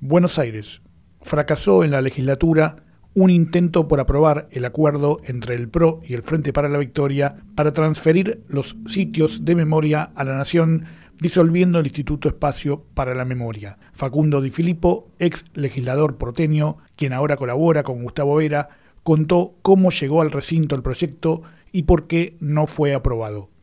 Buenos Aires. Fracasó en la legislatura un intento por aprobar el acuerdo entre el PRO y el Frente para la Victoria para transferir los sitios de memoria a la Nación, disolviendo el Instituto Espacio para la Memoria. Facundo Di Filippo, ex legislador porteño, quien ahora colabora con Gustavo Vera, contó cómo llegó al recinto el proyecto y por qué no fue aprobado.